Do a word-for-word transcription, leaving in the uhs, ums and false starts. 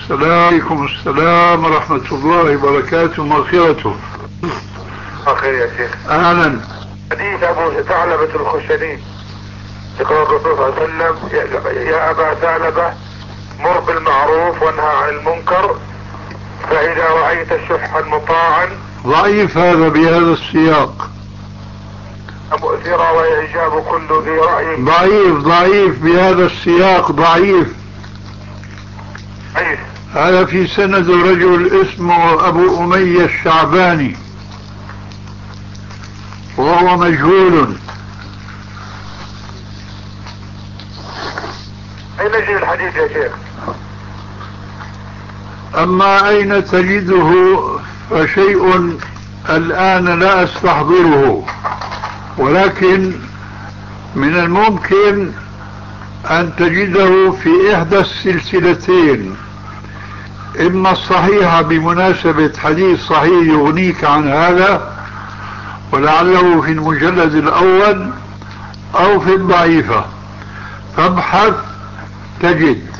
السلام. عليكم السلام ورحمة الله وبركاته ومغفرته. أخير يا شيخ. أهلا. حديث أبو ثعلبة الخشني يقول الرسول صلى الله عليه وسلم: يا أبا ثعلبة مر بالمعروف وانهى عن المنكر، فإذا رأيت شحا مطاعا. ضعيف هذا بهذا السياق. مؤثرة وإعجاب كل ذي رأي. ضعيف ضعيف بهذا السياق، ضعيف. أيه. هذا في سند رجل اسمه أبو أمية الشعباني وهو مجهول. أين يجي الحديث يا شيخ؟ أما أين تجده فشيء الآن لا أستحضره، ولكن من الممكن أن تجده في إحدى السلسلتين، إما الصحيحة بمناسبة حديث صحيح يغنيك عن هذا ولعله في المجلد الأول، أو في الضعيفة، فابحث تجد.